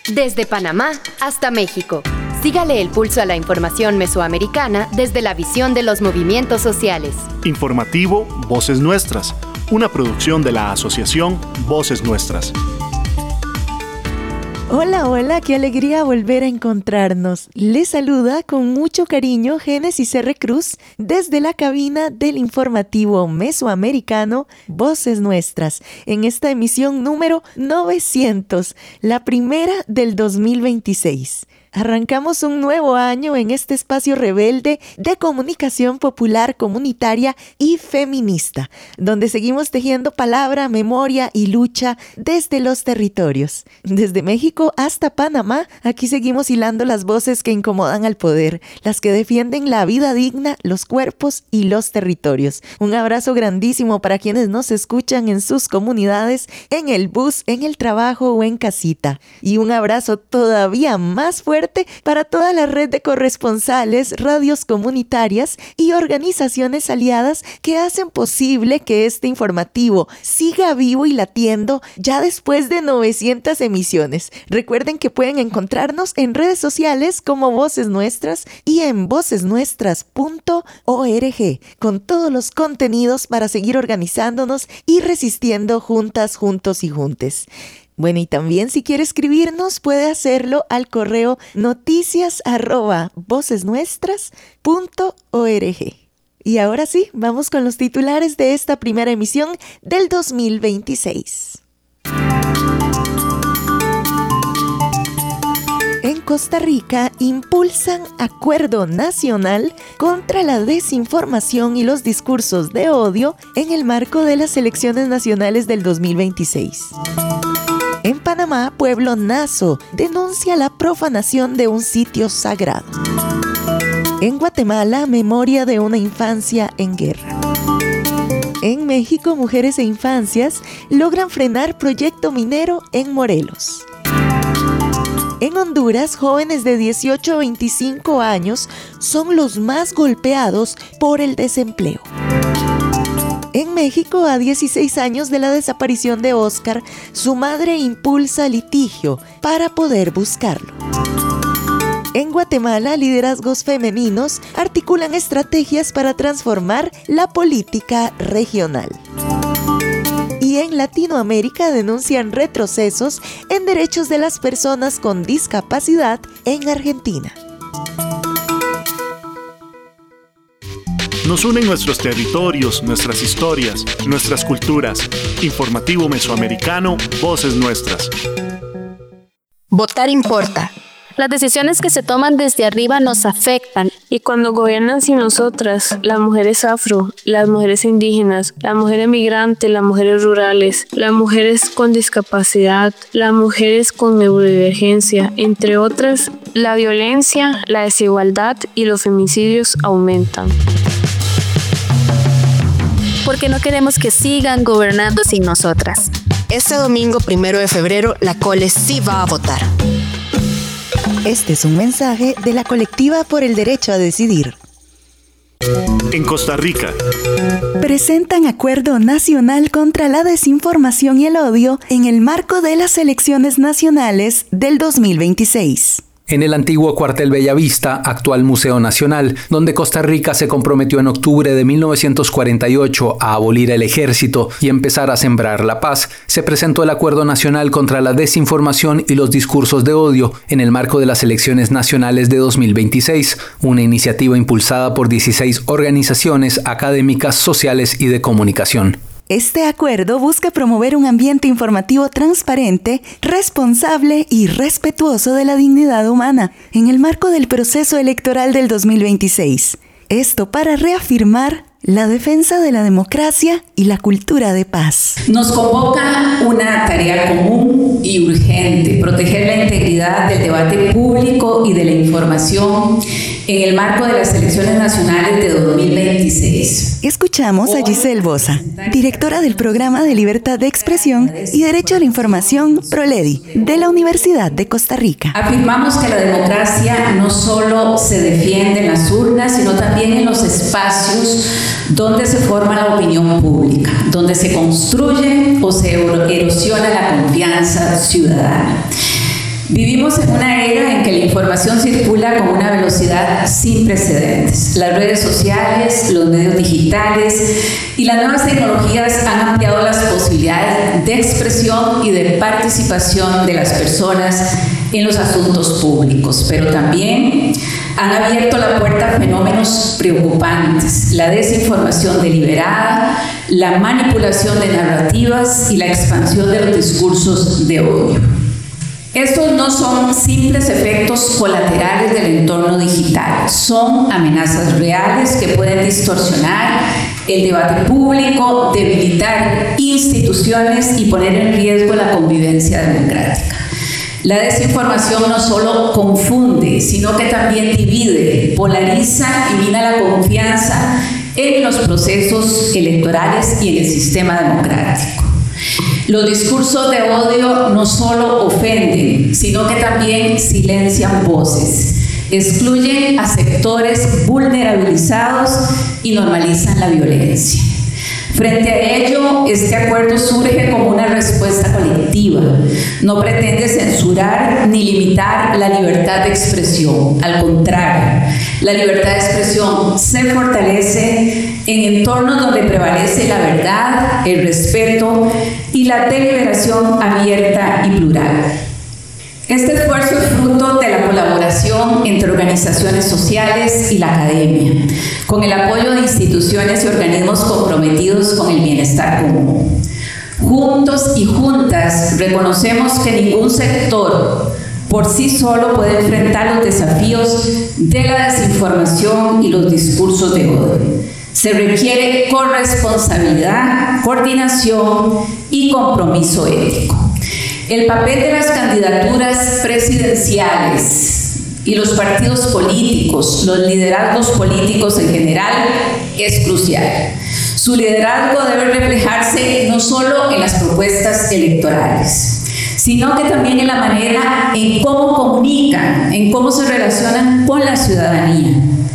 Desde Panamá hasta México. Sígale el pulso a la información mesoamericana desde la visión de los movimientos sociales. Informativo Voces Nuestras, una producción de la Asociación Voces Nuestras. Hola, hola, qué alegría volver a encontrarnos. Les saluda con mucho cariño Génesis R. Cruz desde la cabina del informativo mesoamericano Voces Nuestras, en esta emisión número 900, la primera del 2026. Arrancamos un nuevo año en este espacio rebelde de comunicación popular, comunitaria y feminista, donde seguimos tejiendo palabra, memoria y lucha desde los territorios. Desde México hasta Panamá, aquí seguimos hilando las voces que incomodan al poder, las que defienden la vida digna, los cuerpos y los territorios. Un abrazo grandísimo para quienes nos escuchan en sus comunidades, en el bus, en el trabajo o en casita. Y un abrazo todavía más fuerte para toda la red de corresponsales, radios comunitarias y organizaciones aliadas que hacen posible que este informativo siga vivo y latiendo ya después de 900 emisiones. Recuerden que pueden encontrarnos en redes sociales como Voces Nuestras y en vocesnuestras.org con todos los contenidos para seguir organizándonos y resistiendo juntas, juntos y juntes. Bueno, y también si quiere escribirnos puede hacerlo al correo noticias@vocesnuestras.org. Y ahora sí, vamos con los titulares de esta primera emisión del 2026. En Costa Rica impulsan acuerdo nacional contra la desinformación y los discursos de odio en el marco de las elecciones nacionales del 2026. En Panamá, pueblo naso denuncia la profanación de un sitio sagrado. En Guatemala, memoria de una infancia en guerra. En México, mujeres e infancias logran frenar proyecto minero en Morelos. En Honduras, jóvenes de 18 a 25 años son los más golpeados por el desempleo. En México, a 16 años de la desaparición de Oscar, su madre impulsa litigio para poder buscarlo. En Guatemala, liderazgos femeninos articulan estrategias para transformar la política regional. Y en Latinoamérica denuncian retrocesos en derechos de las personas con discapacidad en Argentina. Nos unen nuestros territorios, nuestras historias, nuestras culturas. Informativo Mesoamericano, Voces Nuestras. Votar importa. Las decisiones que se toman desde arriba nos afectan. Y cuando gobiernan sin nosotras, las mujeres afro, las mujeres indígenas, las mujeres migrantes, las mujeres rurales, las mujeres con discapacidad, las mujeres con neurodivergencia, entre otras, la violencia, la desigualdad y los feminicidios aumentan. Porque no queremos que sigan gobernando sin nosotras. Este domingo 1 de febrero, la Cole sí va a votar. Este es un mensaje de la Colectiva por el Derecho a Decidir. En Costa Rica. Presentan acuerdo nacional contra la desinformación y el odio en el marco de las elecciones nacionales del 2026. En el antiguo cuartel Bellavista, actual Museo Nacional, donde Costa Rica se comprometió en octubre de 1948 a abolir el ejército y empezar a sembrar la paz, se presentó el Acuerdo Nacional contra la Desinformación y los Discursos de Odio en el marco de las elecciones nacionales de 2026, una iniciativa impulsada por 16 organizaciones académicas, sociales y de comunicación. Este acuerdo busca promover un ambiente informativo transparente, responsable y respetuoso de la dignidad humana en el marco del proceso electoral del 2026. Esto para reafirmar la defensa de la democracia y la cultura de paz. Nos convoca una tarea común y urgente: proteger la integridad del debate público y de la información en el marco de las elecciones nacionales de 2026. Escuchamos a Giselle Bosa, directora del Programa de Libertad de Expresión y Derecho a la Información, PROLEDI, de la Universidad de Costa Rica. Afirmamos que la democracia no solo se defiende en las urnas, sino también en los espacios donde se forma la opinión pública, donde se construye o se erosiona la confianza ciudadana. Vivimos en una era en que la información circula con una velocidad sin precedentes. Las redes sociales, los medios digitales y las nuevas tecnologías han ampliado las posibilidades de expresión y de participación de las personas en los asuntos públicos, pero también han abierto la puerta a fenómenos preocupantes: la desinformación deliberada, la manipulación de narrativas y la expansión de los discursos de odio. Estos no son simples efectos colaterales del entorno digital, son amenazas reales que pueden distorsionar el debate público, debilitar instituciones y poner en riesgo la convivencia democrática. La desinformación no solo confunde, sino que también divide, polariza y mina la confianza en los procesos electorales y en el sistema democrático. Los discursos de odio no solo ofenden, sino que también silencian voces, excluyen a sectores vulnerabilizados y normalizan la violencia. Frente a ello, este acuerdo surge como una respuesta colectiva. No pretende censurar ni limitar la libertad de expresión. Al contrario, la libertad de expresión se fortalece en entornos donde prevalece la verdad, el respeto y la deliberación abierta y plural. Este esfuerzo es fruto de la colaboración entre organizaciones sociales y la academia, con el apoyo de instituciones y organismos comprometidos con el bienestar común. Juntos y juntas reconocemos que ningún sector por sí solo puede enfrentar los desafíos de la desinformación y los discursos de odio. Se requiere corresponsabilidad, coordinación y compromiso ético. El papel de las candidaturas presidenciales y los partidos políticos, los liderazgos políticos en general, es crucial. Su liderazgo debe reflejarse no solo en las propuestas electorales, sino que también en la manera en cómo comunican, en cómo se relacionan con la ciudadanía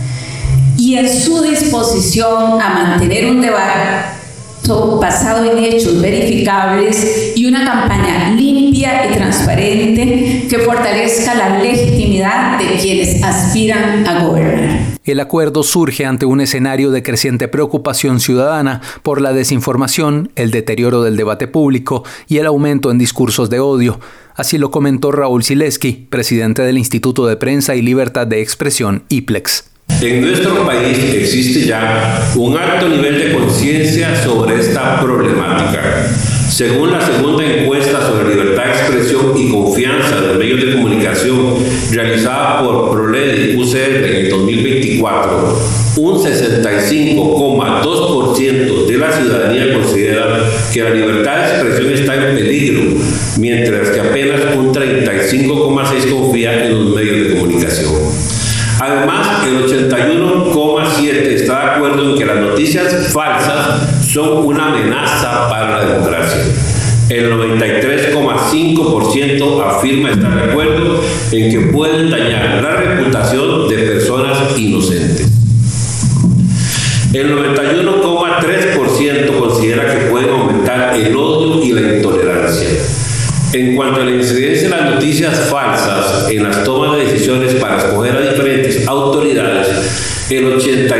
y en su disposición a mantener un debate basado en hechos verificables y una campaña limpia y transparente que fortalezca la legitimidad de quienes aspiran a gobernar. El acuerdo surge ante un escenario de creciente preocupación ciudadana por la desinformación, el deterioro del debate público y el aumento en discursos de odio. Así lo comentó Raúl Sileski, presidente del Instituto de Prensa y Libertad de Expresión, IPLEX. En nuestro país existe ya un alto nivel de conciencia sobre esta problemática. Según la segunda encuesta sobre libertad de expresión y confianza de los medios de comunicación realizada por ProLED UCR en el 2024, un 65,2% de la ciudadanía considera que la libertad de expresión está en peligro, mientras que apenas un 35,6% confía en los medios de comunicación. Además, el 81,7% está de acuerdo en que las noticias falsas son una amenaza para la democracia. El 93,5% afirma estar de acuerdo en que pueden dañar la reputación de personas inocentes. El 91,3% considera que pueden aumentar el odio y la intolerancia. En cuanto a la incidencia de las noticias falsas en las tomas de decisiones para escoger a diferentes autoridades, el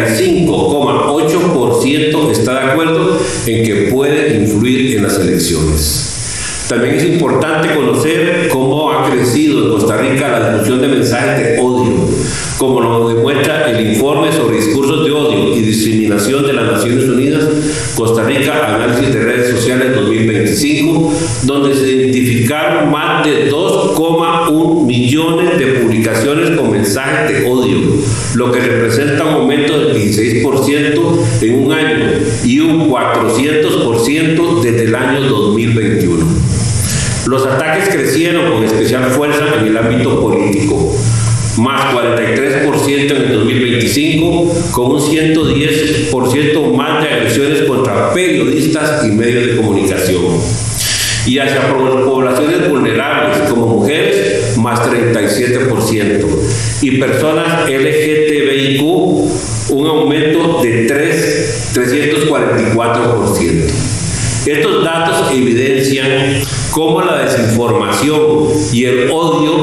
85,8% está de acuerdo en que puede influir en las elecciones. También es importante conocer cómo ha crecido en Costa Rica la difusión de mensajes de odio, como lo demuestra el informe sobre discursos de odio y discriminación de las Naciones Unidas, Costa Rica, Análisis de Redes Sociales 2025, donde se identificaron más de 2,1 millones de publicaciones con mensajes de odio, lo que representa un aumento del 16% en un año y un 400% desde el año 2021. Los ataques crecieron con especial fuerza en el ámbito político, más 43% en el 2025, con un 110% más de agresiones contra periodistas y medios de comunicación. Y hacia poblaciones vulnerables como mujeres, más 37%, y personas LGTBIQ, un aumento de 344%. Estos datos evidencian cómo la desinformación y el odio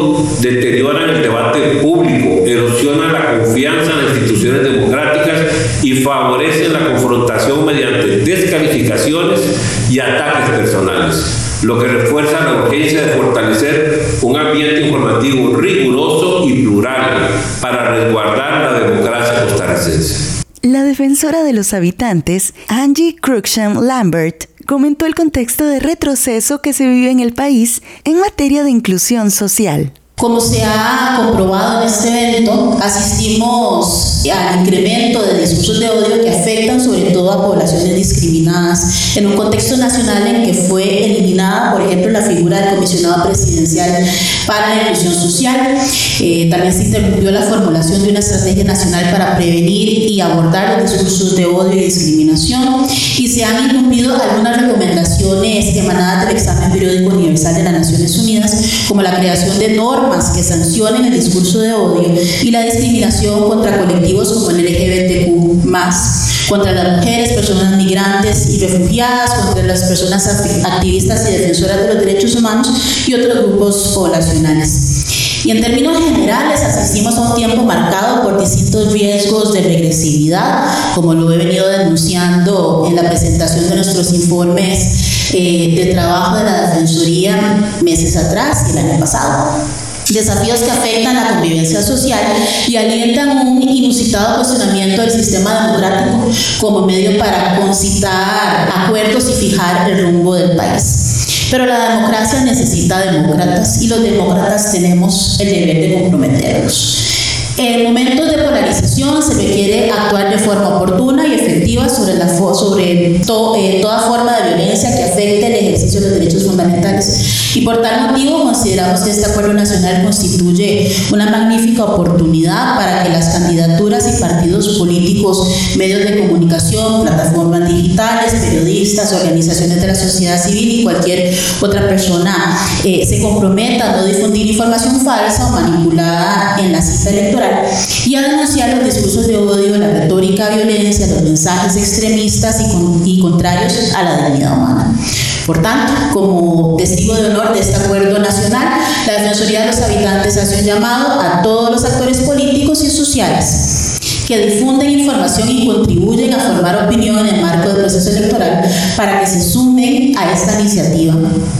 deterioran el debate público, erosionan la confianza en las instituciones democráticas y favorecen la confrontación mediante descalificaciones y ataques personales, lo que refuerza la urgencia de fortalecer un ambiente informativo riguroso y plural para resguardar la democracia costarricense. La defensora de los habitantes, Angie Cruikshank Lambert, comentó el contexto de retroceso que se vive en el país en materia de inclusión social. Como se ha comprobado en este evento, asistimos al incremento de discursos de odio que afectan sobre todo a poblaciones discriminadas en un contexto nacional en que fue eliminada, por ejemplo, la figura del comisionado presidencial para la inclusión social. También se interrumpió la formulación de una estrategia nacional para prevenir y abordar los discursos de odio y discriminación, y se han incumplido algunas recomendaciones emanadas del examen periódico universal de las Naciones Unidas, como la creación de normas que sancionen el discurso de odio y la discriminación contra colectivos como el LGBTQ+, contra las mujeres, personas migrantes y refugiadas, contra las personas activistas y defensoras de los derechos humanos y otros grupos poblacionales. Y en términos generales asistimos a un tiempo marcado por distintos riesgos de regresividad, como lo he venido denunciando en la presentación de nuestros informes de trabajo de la Defensoría meses atrás y el año pasado. Desafíos que afectan la convivencia social y alientan un inusitado cuestionamiento del sistema democrático como medio para concitar acuerdos y fijar el rumbo del país. Pero la democracia necesita demócratas y los demócratas tenemos el deber de comprometernos. En momentos de polarización se requiere actuar de forma oportuna y efectiva sobre toda forma de violencia que afecte el ejercicio de los derechos fundamentales. Y por tal motivo consideramos que este acuerdo nacional constituye una magnífica oportunidad para que las candidaturas y partidos políticos, medios de comunicación, plataformas digitales, periodistas, organizaciones de la sociedad civil y cualquier otra persona se comprometa a no difundir información falsa o manipulada en la cita electoral y a denunciar los discursos de odio, la retórica de violencia, los mensajes extremistas y contrarios a la dignidad humana. Por tanto, como testigo de honor de este acuerdo nacional, la Defensoría de los Habitantes hace un llamado a todos los actores políticos y sociales que difunden información y contribuyen a formar opinión en el marco del proceso electoral para que se sumen a esta iniciativa,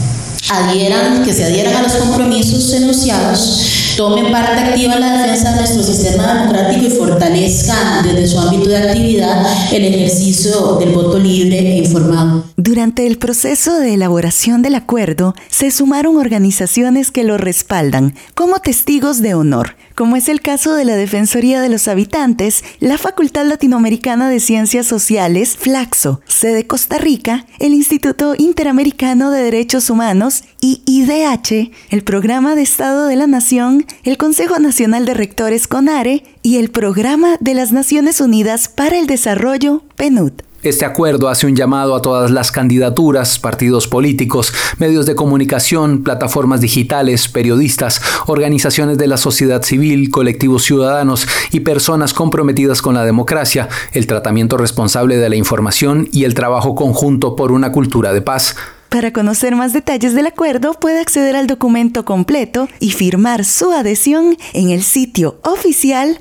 que se adhieran a los compromisos enunciados, tomen parte activa en la defensa de nuestro sistema democrático y fortalezcan desde su ámbito de actividad el ejercicio del voto libre e informado. Durante el proceso de elaboración del acuerdo, se sumaron organizaciones que lo respaldan como testigos de honor, como es el caso de la Defensoría de los Habitantes, la Facultad Latinoamericana de Ciencias Sociales, FLACSO, sede Costa Rica, el Instituto Interamericano de Derechos Humanos y IDH, el Programa de Estado de la Nación, el Consejo Nacional de Rectores CONARE y el Programa de las Naciones Unidas para el Desarrollo, PNUD. Este acuerdo hace un llamado a todas las candidaturas, partidos políticos, medios de comunicación, plataformas digitales, periodistas, organizaciones de la sociedad civil, colectivos ciudadanos y personas comprometidas con la democracia, el tratamiento responsable de la información y el trabajo conjunto por una cultura de paz. Para conocer más detalles del acuerdo, puede acceder al documento completo y firmar su adhesión en el sitio oficial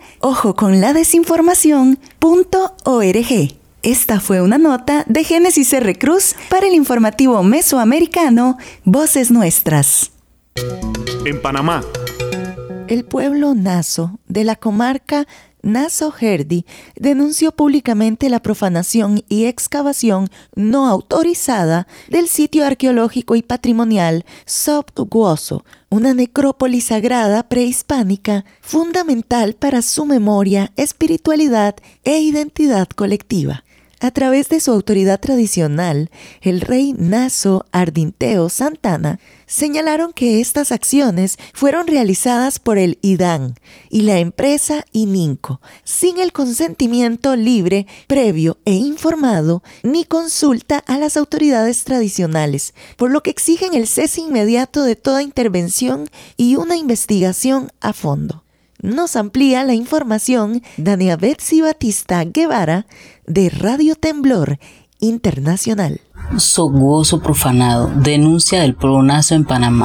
ojoconladesinformacion.org. Esta fue una nota de Génesis R. Cruz para el informativo mesoamericano Voces Nuestras. En Panamá. El pueblo Naso de la comarca Naso-Herdi denunció públicamente la profanación y excavación no autorizada del sitio arqueológico y patrimonial Sobguoso, una necrópolis sagrada prehispánica fundamental para su memoria, espiritualidad e identidad colectiva. A través de su autoridad tradicional, el rey Naso Ardinteo Santana, señalaron que estas acciones fueron realizadas por el IDAN y la empresa ININCO, sin el consentimiento libre, previo e informado, ni consulta a las autoridades tradicionales, por lo que exigen el cese inmediato de toda intervención y una investigación a fondo. Nos amplía la información Dania Betsy Batista Guevara de Radio Temblor Internacional. Sobguoso profanado, denuncia del pueblo Naso en Panamá.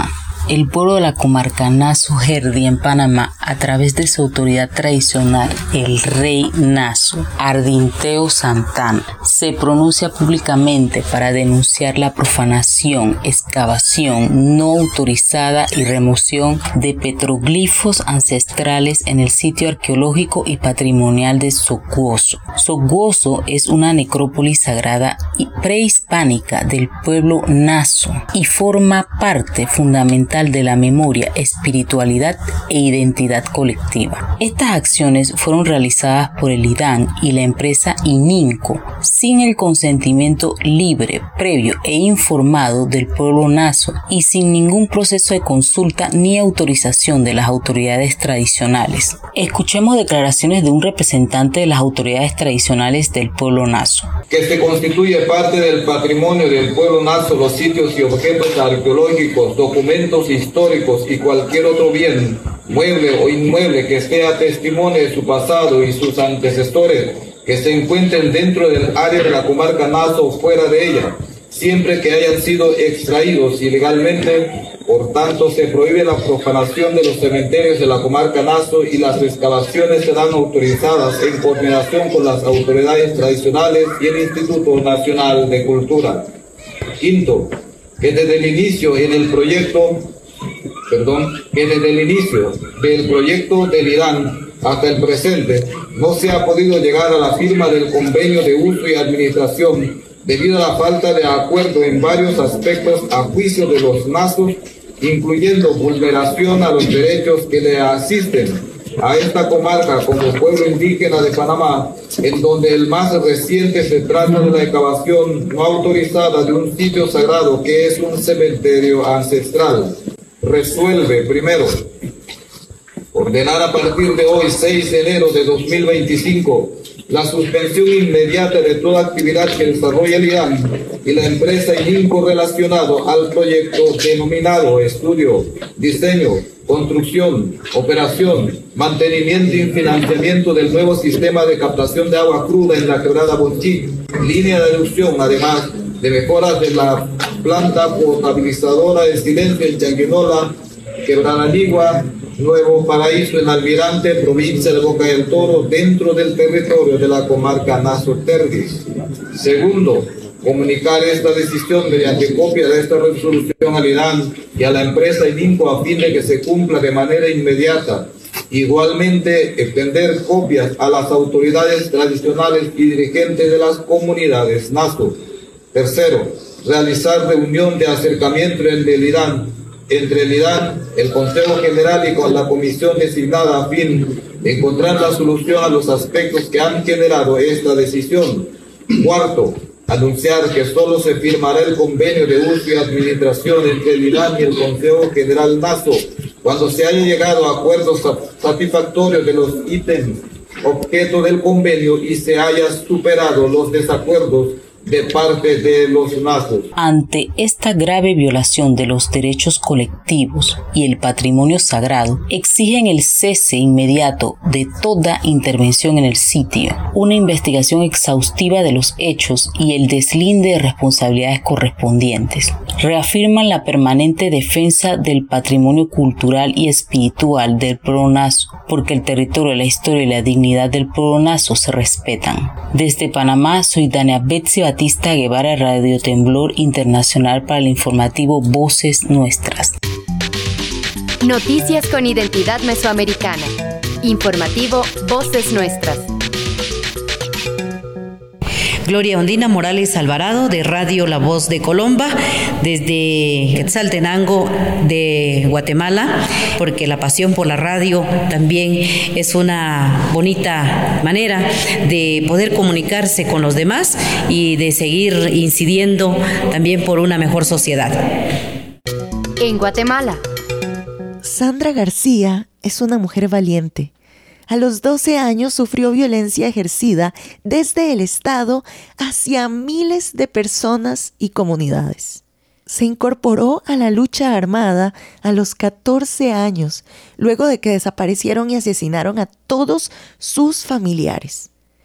El pueblo de la comarca Naso-Herdi en Panamá, a través de su autoridad tradicional, el rey Naso, Ardinteo Santana, se pronuncia públicamente para denunciar la profanación, excavación no autorizada y remoción de petroglifos ancestrales en el sitio arqueológico y patrimonial de Socuoso. Socuoso es una necrópolis sagrada y prehispánica del pueblo Naso y forma parte fundamental de la memoria, espiritualidad e identidad colectiva. Estas acciones fueron realizadas por el IDAN y la empresa ININCO sin el consentimiento libre, previo e informado del pueblo Naso y sin ningún proceso de consulta ni autorización de las autoridades tradicionales. Escuchemos declaraciones de un representante de las autoridades tradicionales del pueblo Naso. Que se constituye parte del patrimonio del pueblo Naso los sitios y objetos arqueológicos, documentos históricos y cualquier otro bien, mueble o inmueble que sea testimonio de su pasado y sus antecesores, que se encuentren dentro del área de la comarca Naso o fuera de ella, siempre que hayan sido extraídos ilegalmente. Por tanto, se prohíbe la profanación de los cementerios de la comarca Naso y las excavaciones serán autorizadas en coordinación con las autoridades tradicionales y el Instituto Nacional de Cultura. Quinto, que desde el inicio del proyecto del IDAN hasta el presente no se ha podido llegar a la firma del convenio de uso y administración debido a la falta de acuerdo en varios aspectos a juicio de los nasos, incluyendo vulneración a los derechos que le asisten a esta comarca como pueblo indígena de Panamá, en donde el más reciente se trata de la excavación no autorizada de un sitio sagrado que es un cementerio ancestral. Resuelve, primero, ordenar a partir de hoy, 6 de enero de 2025, la suspensión inmediata de toda actividad que desarrolle el IDAN y la empresa ININCO relacionado al proyecto denominado estudio, diseño, construcción, operación, mantenimiento y financiamiento del nuevo sistema de captación de agua cruda en la quebrada Bonchí, línea de aducción, además de mejoras de la planta potabilizadora de Silencio en Changuinola, Quebrada Ligua, Nuevo Paraíso en Almirante, provincia de Boca del Toro, dentro del territorio de la comarca Naso-Herdi. Segundo, comunicar esta decisión mediante copia de esta resolución al IDAN y a la empresa ININCO a fin de que se cumpla de manera inmediata. Igualmente, extender copias a las autoridades tradicionales y dirigentes de las comunidades Naso. Tercero, realizar reunión de acercamiento entre el IDAN, el Consejo General y con la comisión designada a fin de encontrar la solución a los aspectos que han generado esta decisión. Cuarto, anunciar que solo se firmará el convenio de uso y administración entre el IDAN y el Consejo General Naso cuando se haya llegado a acuerdos satisfactorios de los ítems objeto del convenio y se haya superado los desacuerdos de parte de los nasos. Ante esta grave violación de los derechos colectivos y el patrimonio sagrado, exigen el cese inmediato de toda intervención en el sitio, una investigación exhaustiva de los hechos y el deslinde de responsabilidades correspondientes. Reafirman la permanente defensa del patrimonio cultural y espiritual del pueblo naso, porque el territorio, la historia y la dignidad del pueblo naso se respetan. Desde Panamá, soy Dania Betsy Batista Guevara, Radio Temblor Internacional, para el informativo Voces Nuestras. Noticias con identidad mesoamericana. Informativo Voces Nuestras. Gloria Ondina Morales Alvarado, de Radio La Voz de Colomba, desde Quetzaltenango de Guatemala, porque la pasión por la radio también es una bonita manera de poder comunicarse con los demás y de seguir incidiendo también por una mejor sociedad. En Guatemala, Sandra García es una mujer valiente. A los 12 años sufrió violencia ejercida desde el Estado hacia miles de personas y comunidades. Se incorporó a la lucha armada a los 14 años, luego de que desaparecieron y asesinaron a todos sus familiares.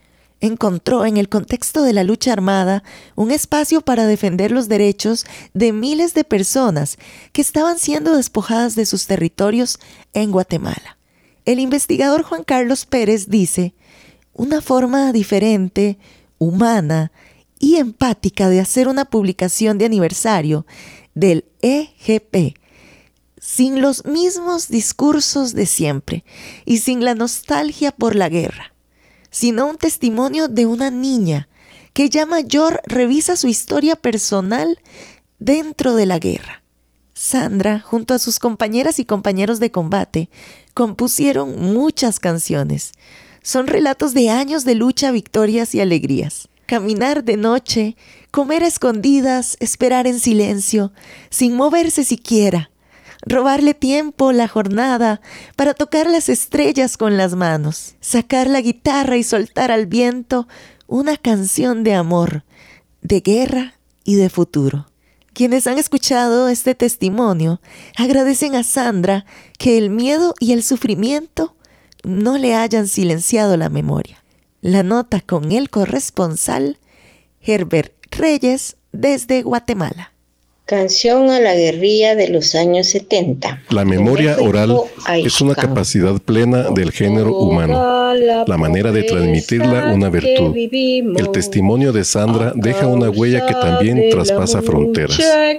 encontró en el contexto de la lucha armada un espacio para defender los derechos de miles de personas que estaban siendo despojadas de sus territorios en Guatemala. El investigador Juan Carlos Pérez dice: una forma diferente, humana y empática de hacer una publicación de aniversario del EGP, sin los mismos discursos de siempre y sin la nostalgia por la guerra, sino un testimonio de una niña que ya mayor revisa su historia personal dentro de la guerra. Sandra, junto a sus compañeras y compañeros de combate, compusieron muchas canciones. Son relatos de años de lucha, victorias y alegrías. Caminar de noche, comer a escondidas, esperar en silencio, sin moverse siquiera, robarle tiempo la jornada para tocar las estrellas con las manos, sacar la guitarra y soltar al viento una canción de amor, de guerra y de futuro. Quienes han escuchado este testimonio agradecen a Sandra que el miedo y el sufrimiento no le hayan silenciado la memoria. La nota con el corresponsal Herbert Reyes desde Guatemala. Canción a la guerrilla de los años 70. La memoria oral es una capacidad plena del género humano, la manera de transmitirla una virtud. El testimonio de Sandra deja una huella que también traspasa fronteras.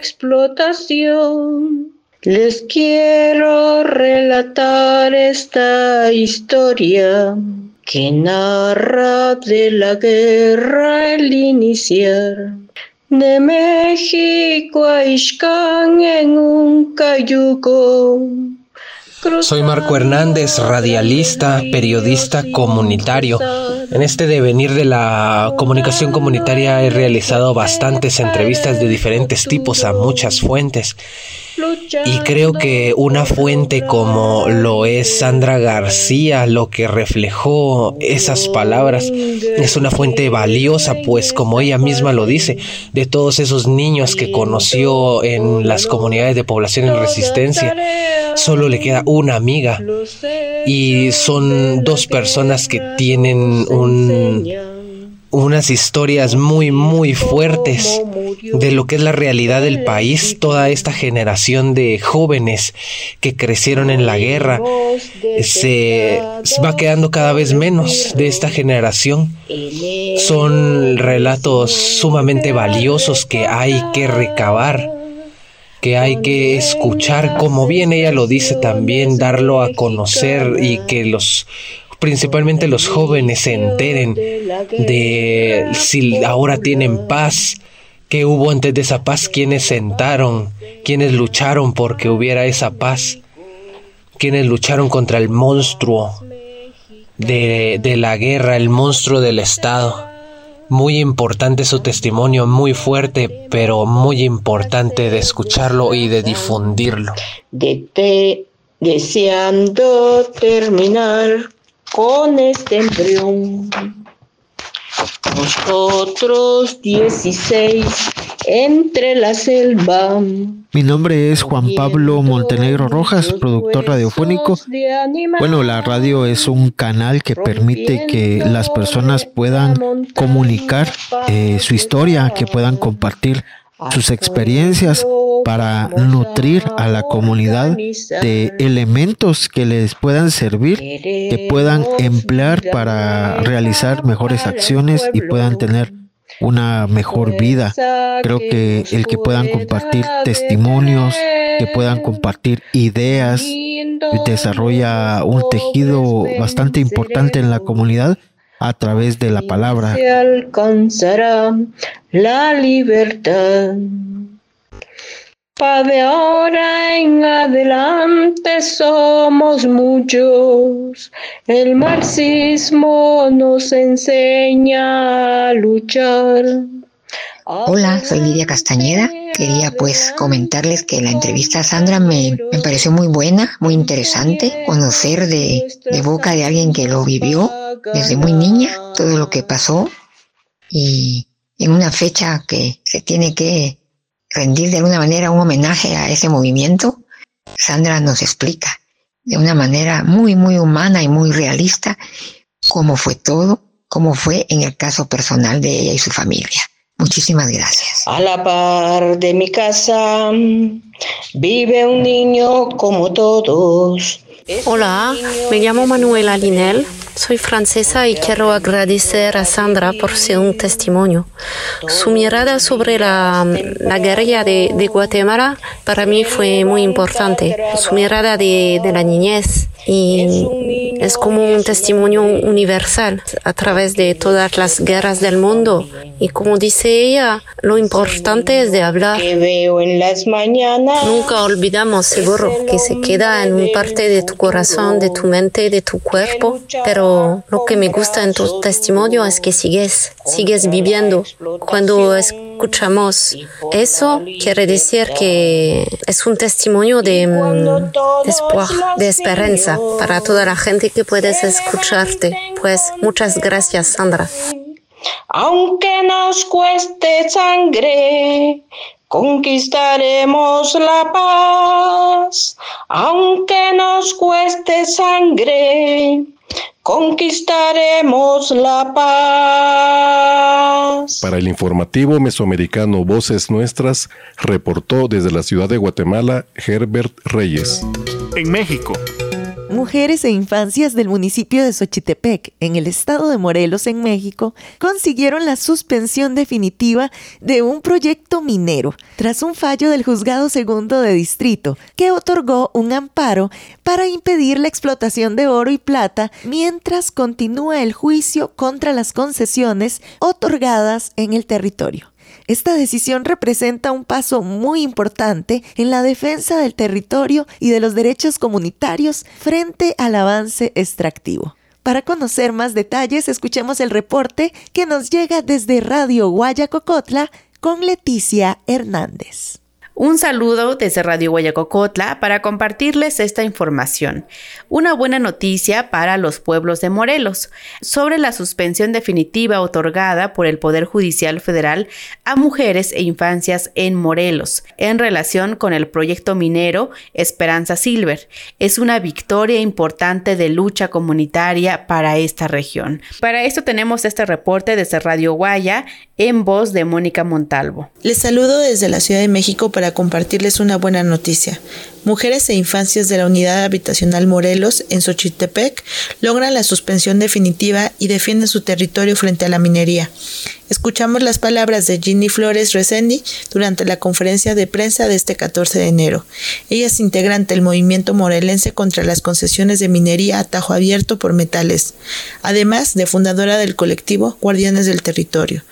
Explotación. Les quiero relatar esta historia que narra de la guerra el iniciar. De México a Ixcán en un cayuco. Soy Marco Hernández, radialista, periodista comunitario. En este devenir de la comunicación comunitaria he realizado bastantes entrevistas de diferentes tipos a muchas fuentes. Y creo que una fuente como lo es Sandra García, lo que reflejó esas palabras, es una fuente valiosa, pues como ella misma lo dice, de todos esos niños que conoció en las comunidades de población en resistencia, solo le queda una amiga. Y son dos personas que tienen unas historias muy, muy fuertes de lo que es la realidad del país. Toda esta generación de jóvenes que crecieron en la guerra se va quedando cada vez menos de esta generación. Son relatos sumamente valiosos que hay que recabar, que hay que escuchar, como bien ella lo dice también, darlo a conocer y que principalmente los jóvenes se enteren de si ahora tienen paz, qué hubo antes de esa paz, quiénes sentaron, quiénes lucharon porque hubiera esa paz, quiénes lucharon contra el monstruo de la guerra, el monstruo del Estado. Muy importante su testimonio, muy fuerte, pero muy importante de escucharlo y de difundirlo. Deseando terminar con este embrión. Nosotros 16 entre la selva. Mi nombre es Juan Pablo Montenegro Rojas, productor radiofónico. Bueno, la radio es un canal que permite que las personas puedan comunicar su historia, que puedan compartir sus experiencias para nutrir a la comunidad de elementos que les puedan servir, que puedan emplear para realizar mejores acciones y puedan tener una mejor vida. Creo que el que puedan compartir testimonios, que puedan compartir ideas, desarrolla un tejido bastante importante en la comunidad a través de la palabra. Se alcanzará la libertad. De ahora en adelante somos muchos. El marxismo nos enseña a luchar. Hola, soy Lidia Castañeda. Quería pues comentarles que la entrevista a Sandra me pareció muy buena, muy interesante. Conocer de boca de alguien que lo vivió desde muy niña, todo lo que pasó. Y en una fecha que se tiene que rendir de alguna manera un homenaje a ese movimiento, Sandra nos explica de una manera muy, muy humana y muy realista cómo fue todo, como fue en el caso personal de ella y su familia. Muchísimas gracias. A la par de mi casa vive un niño como todos. Hola, me llamo Manuela Linel, soy francesa y quiero agradecer a Sandra por su testimonio. Su mirada sobre la guerrilla de Guatemala para mí fue muy importante. Su mirada de la niñez y es como un testimonio universal a través de todas las guerras del mundo. Y como dice ella, lo importante es de hablar. Nunca olvidamos, seguro, que se queda en una parte de tu corazón, de tu mente, de tu cuerpo. Pero lo que me gusta en tu testimonio es que sigues viviendo. Cuando escuchamos eso, quiere decir que es un testimonio de espoir, de esperanza para toda la gente que puedes escucharte. Pues muchas gracias, Sandra. Aunque nos cueste sangre, conquistaremos la paz. Aunque nos cueste sangre, conquistaremos la paz. Para el informativo mesoamericano Voces Nuestras, reportó desde la ciudad de Guatemala Herbert Reyes. En México. Mujeres e infancias del municipio de Xochitepec, en el estado de Morelos, en México, consiguieron la suspensión definitiva de un proyecto minero, tras un fallo del Juzgado Segundo de Distrito, que otorgó un amparo para impedir la explotación de oro y plata mientras continúa el juicio contra las concesiones otorgadas en el territorio. Esta decisión representa un paso muy importante en la defensa del territorio y de los derechos comunitarios frente al avance extractivo. Para conocer más detalles, escuchemos el reporte que nos llega desde Radio Guayacocotla con Leticia Hernández. Un saludo desde Radio Guayacocotla para compartirles esta información. Una buena noticia para los pueblos de Morelos sobre la suspensión definitiva otorgada por el Poder Judicial Federal a mujeres e infancias en Morelos en relación con el proyecto minero Esperanza Silver. Es una victoria importante de lucha comunitaria para esta región. Para esto tenemos este reporte desde Radio Guaya en voz de Mónica Montalvo. Les saludo desde la Ciudad de México para compartirles una buena noticia. Mujeres e infancias de la Unidad Habitacional Morelos en Xochitepec logran la suspensión definitiva y defienden su territorio frente a la minería. Escuchamos las palabras de Ginny Flores Resendi durante la conferencia de prensa de este 14 de enero. Ella es integrante del movimiento morelense contra las concesiones de minería a tajo abierto por metales, además de fundadora del colectivo Guardianes del Territorio.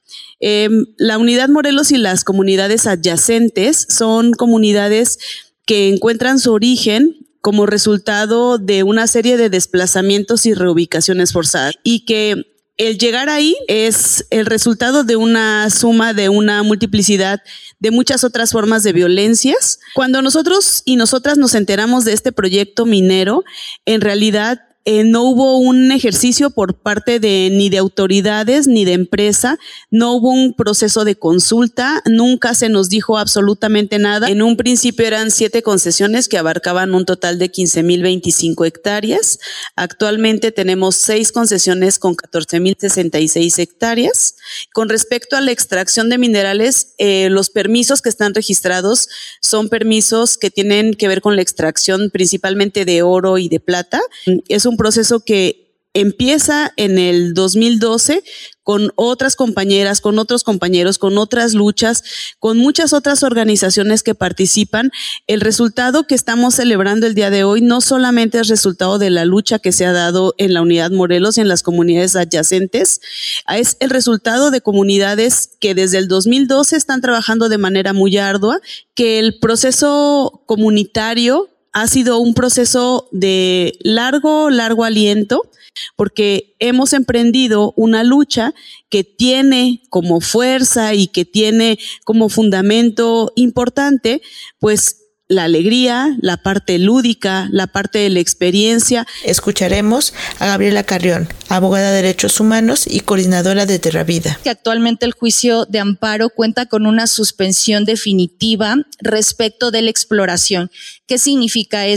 La Unidad Morelos y las comunidades adyacentes son comunidades que encuentran su origen como resultado de una serie de desplazamientos y reubicaciones forzadas y que el llegar ahí es el resultado de una suma, de una multiplicidad de muchas otras formas de violencias. Cuando nosotros y nosotras nos enteramos de este proyecto minero, en realidad no hubo un ejercicio por parte ni de autoridades ni de empresa, no hubo un proceso de consulta, nunca se nos dijo absolutamente nada. En un principio eran 7 concesiones que abarcaban un total de 15,025 hectáreas. Actualmente tenemos 6 concesiones con 14,066 hectáreas. Con respecto a la extracción de minerales, los permisos que están registrados son permisos que tienen que ver con la extracción principalmente de oro y de plata. Es un proceso que empieza en el 2012 con otras compañeras, con otros compañeros, con otras luchas, con muchas otras organizaciones que participan. El resultado que estamos celebrando el día de hoy no solamente es resultado de la lucha que se ha dado en la Unidad Morelos y en las comunidades adyacentes, es el resultado de comunidades que desde el 2012 están trabajando de manera muy ardua, que el proceso comunitario ha sido un proceso de largo aliento, porque hemos emprendido una lucha que tiene como fuerza y que tiene como fundamento importante, pues, la alegría, la parte lúdica, la parte de la experiencia. Escucharemos a Gabriela Carrión, abogada de derechos humanos y coordinadora de Terravida. Actualmente el juicio de amparo cuenta con una suspensión definitiva respecto de la exploración. ¿Qué significa esto?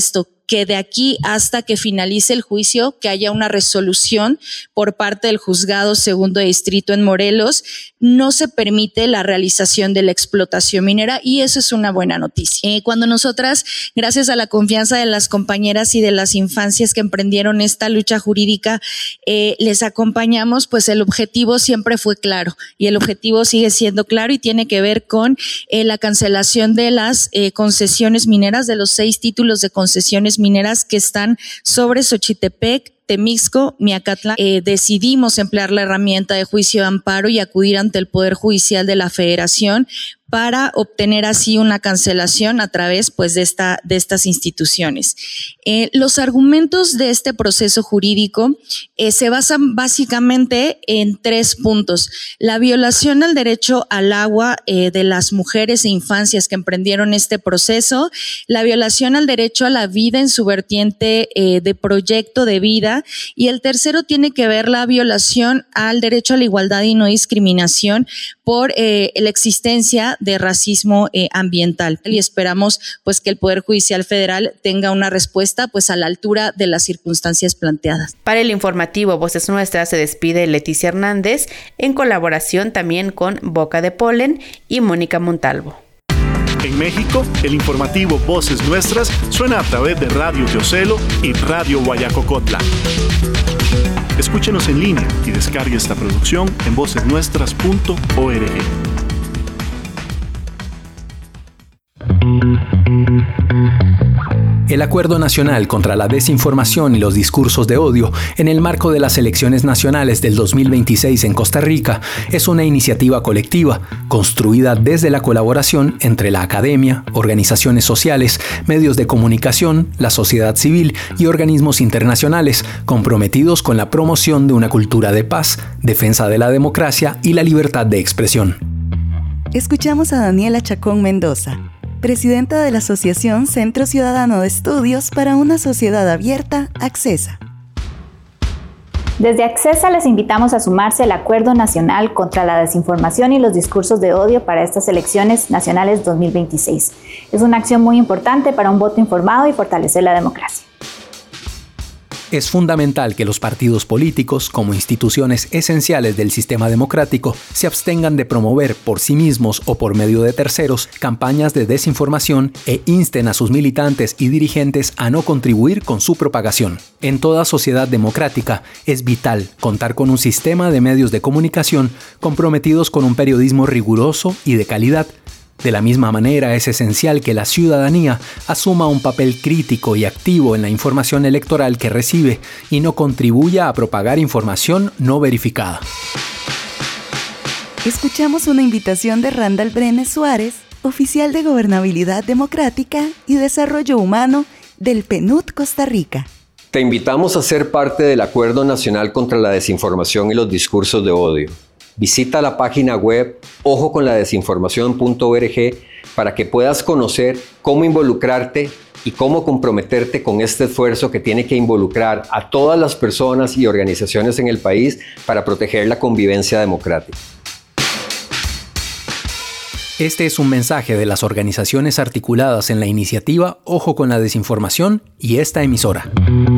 que de aquí hasta que finalice el juicio, que haya una resolución por parte del Juzgado Segundo de Distrito en Morelos, no se permite la realización de la explotación minera, y eso es una buena noticia. Cuando nosotras, gracias a la confianza de las compañeras y de las infancias que emprendieron esta lucha jurídica, les acompañamos, pues el objetivo siempre fue claro, y el objetivo sigue siendo claro y tiene que ver con la cancelación de las concesiones mineras, de los 6 títulos de concesiones mineras que están sobre Xochitepec, Temixco, Miacatlán. Decidimos emplear la herramienta de juicio de amparo y acudir ante el Poder Judicial de la Federación para obtener así una cancelación a través, pues, de estas instituciones. Los argumentos de este proceso jurídico se basan básicamente en 3 puntos. La violación al derecho al agua de las mujeres e infancias que emprendieron este proceso, la violación al derecho a la vida en su vertiente de proyecto de vida, y el tercero tiene que ver la violación al derecho a la igualdad y no discriminación por la existencia de racismo ambiental, y esperamos, pues, que el Poder Judicial Federal tenga una respuesta, pues, a la altura de las circunstancias planteadas. Para el informativo Voces Nuestras se despide Leticia Hernández, en colaboración también con Boca de Polen y Mónica Montalvo. En México, el informativo Voces Nuestras suena a través de Radio Yocelo y Radio Guayacocotla. Escúchenos en línea y descargue esta producción en vocesnuestras.org. El Acuerdo Nacional contra la Desinformación y los Discursos de Odio, en el marco de las elecciones nacionales del 2026 en Costa Rica, es una iniciativa colectiva, construida desde la colaboración entre la academia, organizaciones sociales, medios de comunicación, la sociedad civil y organismos internacionales, comprometidos con la promoción de una cultura de paz, defensa de la democracia y la libertad de expresión. Escuchamos a Daniela Chacón Mendoza, presidenta de la Asociación Centro Ciudadano de Estudios para una Sociedad Abierta, ACCESA. Desde ACCESA les invitamos a sumarse al Acuerdo Nacional contra la Desinformación y los Discursos de Odio para estas elecciones nacionales 2026. Es una acción muy importante para un voto informado y fortalecer la democracia. Es fundamental que los partidos políticos, como instituciones esenciales del sistema democrático, se abstengan de promover por sí mismos o por medio de terceros campañas de desinformación e insten a sus militantes y dirigentes a no contribuir con su propagación. En toda sociedad democrática es vital contar con un sistema de medios de comunicación comprometidos con un periodismo riguroso y de calidad. De la misma manera, es esencial que la ciudadanía asuma un papel crítico y activo en la información electoral que recibe y no contribuya a propagar información no verificada. Escuchamos una invitación de Randall Brenes Suárez, oficial de Gobernabilidad Democrática y Desarrollo Humano del PNUD Costa Rica. Te invitamos a ser parte del Acuerdo Nacional contra la Desinformación y los Discursos de Odio. Visita la página web ojoconladesinformacion.org para que puedas conocer cómo involucrarte y cómo comprometerte con este esfuerzo que tiene que involucrar a todas las personas y organizaciones en el país para proteger la convivencia democrática. Este es un mensaje de las organizaciones articuladas en la iniciativa Ojo con la Desinformación y esta emisora.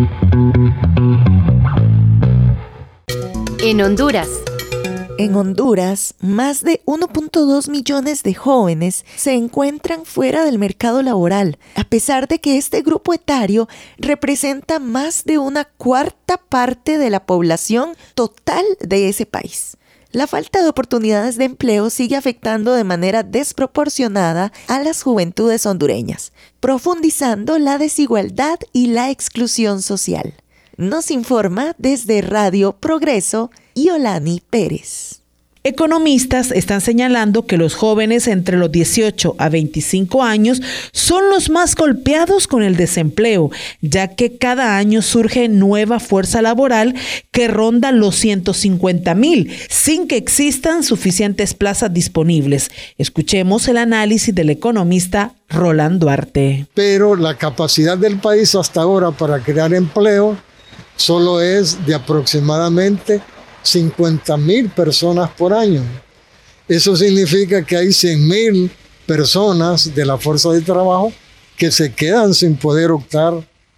En Honduras. En Honduras, más de 1.2 millones de jóvenes se encuentran fuera del mercado laboral, a pesar de que este grupo etario representa más de 1/4 parte de la población total de ese país. La falta de oportunidades de empleo sigue afectando de manera desproporcionada a las juventudes hondureñas, profundizando la desigualdad y la exclusión social. Nos informa desde Radio Progreso Yolani Pérez. Economistas están señalando que los jóvenes entre los 18 a 25 años son los más golpeados con el desempleo, ya que cada año surge nueva fuerza laboral que ronda los 150,000, sin que existan suficientes plazas disponibles. Escuchemos el análisis del economista Roland Duarte. Pero la capacidad del país hasta ahora para crear empleo solo es de aproximadamente 50,000 personas por año. Eso significa que hay 100,000 personas de la fuerza de trabajo que se quedan sin poder optar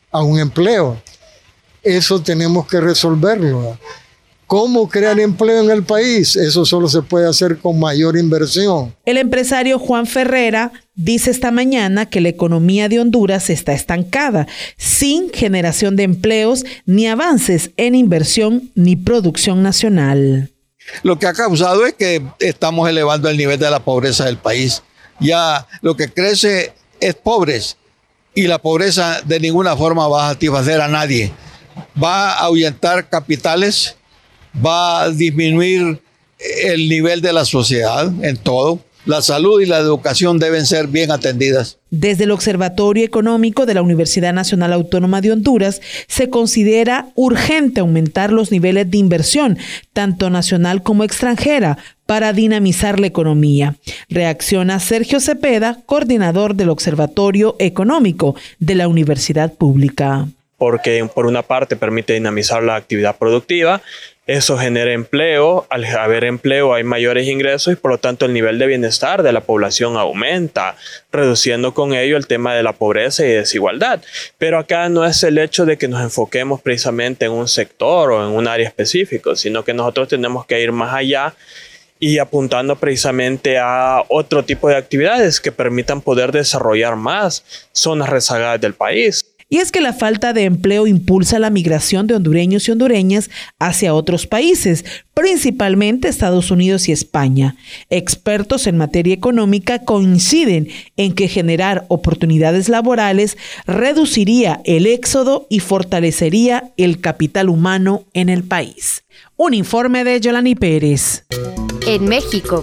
a un empleo. Eso tenemos que resolverlo. ¿Cómo crear empleo en el país? Eso solo se puede hacer con mayor inversión. El empresario Juan Ferrera dice esta mañana que la economía de Honduras está estancada, sin generación de empleos, ni avances en inversión ni producción nacional. Lo que ha causado es que estamos elevando el nivel de la pobreza del país. Ya lo que crece es pobres y la pobreza de ninguna forma va a satisfacer a nadie. Va a ahuyentar capitales, va a disminuir el nivel de la sociedad en todo. La salud y la educación deben ser bien atendidas. Desde el Observatorio Económico de la Universidad Nacional Autónoma de Honduras se considera urgente aumentar los niveles de inversión, tanto nacional como extranjera, para dinamizar la economía. Reacciona Sergio Cepeda, coordinador del Observatorio Económico de la Universidad Pública. Porque por una parte permite dinamizar la actividad productiva, eso genera empleo, al haber empleo hay mayores ingresos y por lo tanto el nivel de bienestar de la población aumenta, reduciendo con ello el tema de la pobreza y desigualdad. Pero acá no es el hecho de que nos enfoquemos precisamente en un sector o en un área específico, sino que nosotros tenemos que ir más allá y apuntando precisamente a otro tipo de actividades que permitan poder desarrollar más zonas rezagadas del país. Y es que la falta de empleo impulsa la migración de hondureños y hondureñas hacia otros países, principalmente Estados Unidos y España. Expertos en materia económica coinciden en que generar oportunidades laborales reduciría el éxodo y fortalecería el capital humano en el país. Un informe de Yolani Pérez. En México.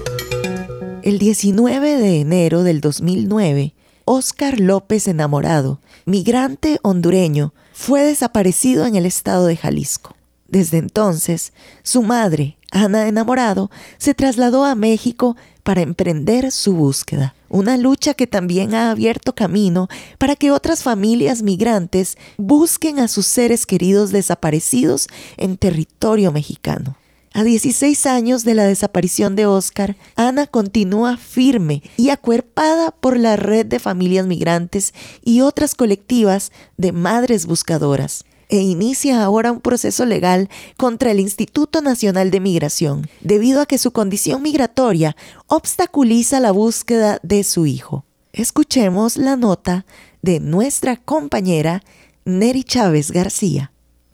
El 19 de enero del 2009, Óscar López Enamorado, migrante hondureño, fue desaparecido en el estado de Jalisco. Desde entonces, su madre, Ana Enamorado, se trasladó a México para emprender su búsqueda. Una lucha que también ha abierto camino para que otras familias migrantes busquen a sus seres queridos desaparecidos en territorio mexicano. A 16 años de la desaparición de Óscar, Ana continúa firme y acuerpada por la red de familias migrantes y otras colectivas de madres buscadoras, e inicia ahora un proceso legal contra el Instituto Nacional de Migración, debido a que su condición migratoria obstaculiza la búsqueda de su hijo. Escuchemos la nota de nuestra compañera Neri Chávez García.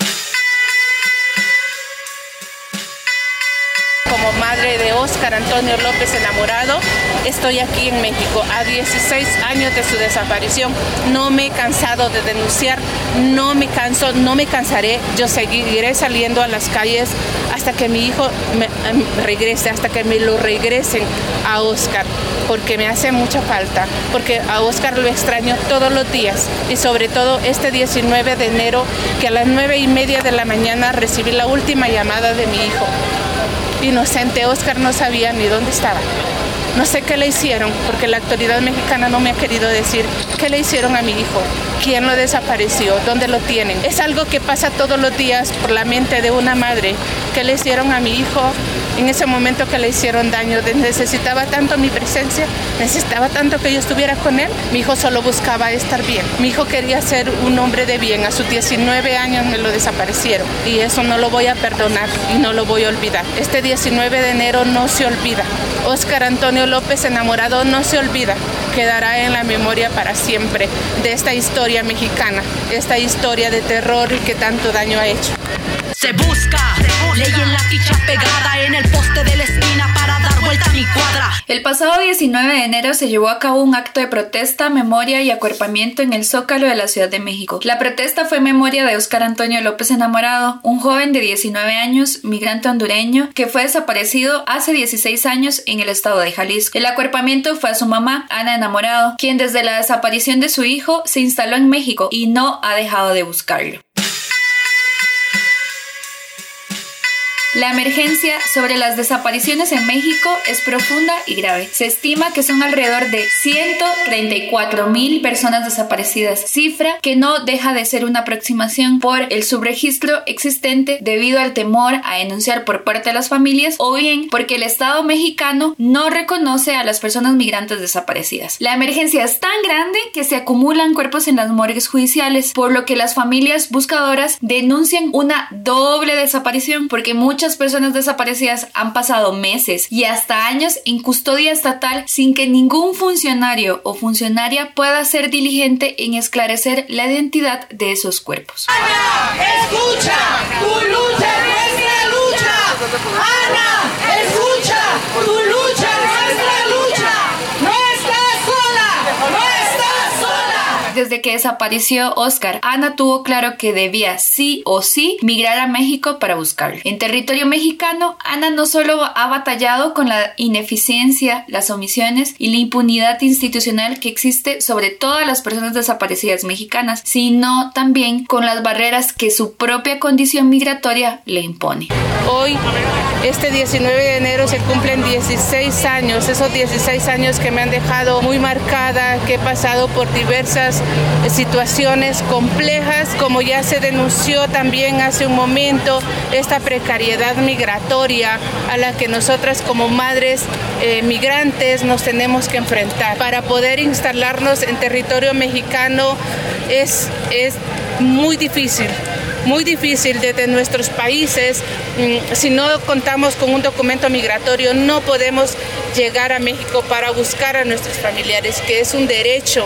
Como madre de Óscar Antonio López Enamorado, estoy aquí en México a 16 años de su desaparición. No me he cansado de denunciar, no me canso, no me cansaré. Yo seguiré saliendo a las calles hasta que mi hijo regrese, hasta que me lo regresen a Óscar, porque me hace mucha falta, porque a Óscar lo extraño todos los días y sobre todo este 19 de enero, que a las 9:30 de la mañana recibí la última llamada de mi hijo. Inocente, Óscar no sabía ni dónde estaba. No sé qué le hicieron, porque la autoridad mexicana no me ha querido decir qué le hicieron a mi hijo, quién lo desapareció, dónde lo tienen. Es algo que pasa todos los días por la mente de una madre. ¿Qué le hicieron a mi hijo en ese momento que le hicieron daño? Necesitaba tanto mi presencia, necesitaba tanto que yo estuviera con él. Mi hijo solo buscaba estar bien. Mi hijo quería ser un hombre de bien. A sus 19 años me lo desaparecieron y eso no lo voy a perdonar y no lo voy a olvidar. Este 19 de enero no se olvida. Óscar Antonio López Enamorado no se olvida. Quedará en la memoria para siempre de esta historia mexicana, esta historia de terror que tanto daño ha hecho. Se busca, ley en la ficha pegada en el poste de la esquina para dar vuelta a mi cuadra. El pasado 19 de enero se llevó a cabo un acto de protesta, memoria y acuerpamiento en el Zócalo de la Ciudad de México. La protesta fue en memoria de Óscar Antonio López Enamorado, un joven de 19 años, migrante hondureño, que fue desaparecido hace 16 años en el estado de Jalisco. El acuerpamiento fue a su mamá, Ana Enamorado, quien desde la desaparición de su hijo se instaló en México y no ha dejado de buscarlo. La emergencia sobre las desapariciones en México es profunda y grave. Se estima que son alrededor de 134,000 personas desaparecidas, cifra que no deja de ser una aproximación por el subregistro existente debido al temor a denunciar por parte de las familias o bien porque el Estado mexicano no reconoce a las personas migrantes desaparecidas. La emergencia es tan grande que se acumulan cuerpos en las morgues judiciales, por lo que las familias buscadoras denuncian una doble desaparición porque muchas personas desaparecidas han pasado meses y hasta años en custodia estatal sin que ningún funcionario o funcionaria pueda ser diligente en esclarecer la identidad de esos cuerpos. ¡Ana, escucha! ¡Tu lucha es nuestra lucha! ¡Ana, escucha! ¡Tu lucha es nuestra lucha! ¡No estás sola! ¡No estás sola! Desde que desapareció Óscar, Ana tuvo claro que debía sí o sí migrar a México para buscarlo. En territorio mexicano, Ana no solo ha batallado con la ineficiencia, las omisiones y la impunidad institucional que existe sobre todas las personas desaparecidas mexicanas, sino también con las barreras que su propia condición migratoria le impone. Hoy, este 19 de enero, se cumplen 16 años, esos 16 años que me han dejado muy marcada, que he pasado por diversas situaciones complejas, como ya se denunció también hace un momento, esta precariedad migratoria a la que nosotras como madres migrantes nos tenemos que enfrentar. Para poder instalarnos en territorio mexicano es muy difícil desde nuestros países. Si no contamos con un documento migratorio, no podemos llegar a México para buscar a nuestros familiares, que es un derecho